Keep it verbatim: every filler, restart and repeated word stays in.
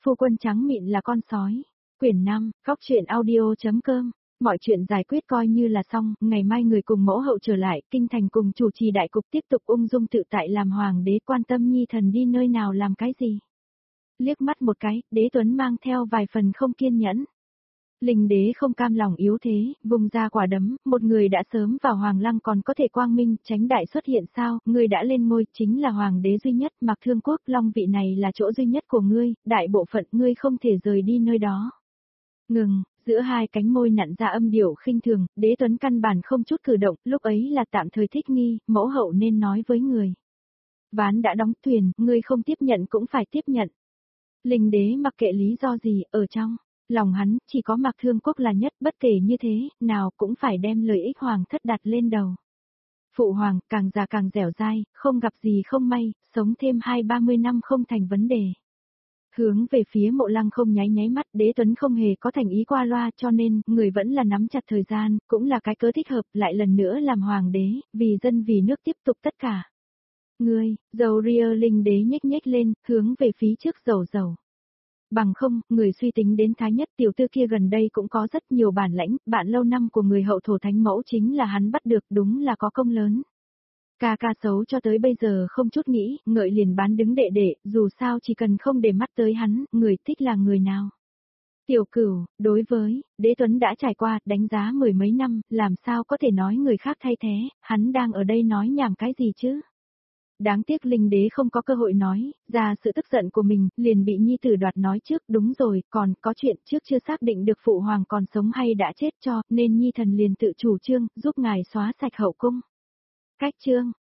Phu quân trắng mịn là con sói. Quyển năm, góc truyện audio.com. Mọi chuyện giải quyết coi như là xong, ngày mai người cùng mẫu hậu trở lại, kinh thành cùng chủ trì đại cục tiếp tục ung dung tự tại làm hoàng đế, quan tâm nhi thần đi nơi nào làm cái gì. Liếc mắt một cái, Đế Tuấn mang theo vài phần không kiên nhẫn. Linh đế không cam lòng yếu thế, vùng ra quả đấm, một người đã sớm vào hoàng lăng còn có thể quang minh, tránh đại xuất hiện sao, người đã lên ngôi, chính là hoàng đế duy nhất, Mạc Thương Quốc, Long vị này là chỗ duy nhất của ngươi, đại bộ phận ngươi không thể rời đi nơi đó. Ngừng, giữa hai cánh môi nặn ra âm điệu khinh thường, Đế Tuấn căn bản không chút cử động, lúc ấy là tạm thời thích nghi, mẫu hậu nên nói với người. Ván đã đóng thuyền, ngươi không tiếp nhận cũng phải tiếp nhận. Linh đế mặc kệ lý do gì, ở trong lòng hắn, chỉ có Mạc Thương Quốc là nhất, bất kể như thế, nào cũng phải đem lợi ích hoàng thất đặt lên đầu. Phụ hoàng, càng già càng dẻo dai, không gặp gì không may, sống thêm hai ba mươi năm không thành vấn đề. Hướng về phía Mộ Lăng không nháy nháy mắt, Đế Tuấn không hề có thành ý qua loa, cho nên, người vẫn là nắm chặt thời gian, cũng là cái cớ thích hợp, lại lần nữa làm hoàng đế, vì dân vì nước tiếp tục tất cả. Ngươi, dầu ria Linh đế nhếch nhếch lên, hướng về phía trước dầu dầu. Bằng không, người suy tính đến thái nhất tiểu tư kia gần đây cũng có rất nhiều bản lãnh, bạn lâu năm của người hậu thổ thánh mẫu chính là hắn bắt được, đúng là có công lớn. Ca ca xấu cho tới bây giờ không chút nghĩ, ngợi liền bán đứng đệ đệ, dù sao chỉ cần không để mắt tới hắn, người thích là người nào. Tiểu Cửu, đối với, Đế Tuấn đã trải qua, đánh giá mười mấy năm, làm sao có thể nói người khác thay thế, hắn đang ở đây nói nhảm cái gì chứ? Đáng tiếc Linh đế không có cơ hội nói, ra sự tức giận của mình, liền bị nhi tử đoạt nói trước, đúng rồi, còn có chuyện trước chưa xác định được phụ hoàng còn sống hay đã chết cho, nên nhi thần liền tự chủ trương, giúp ngài xóa sạch hậu cung. Cách chương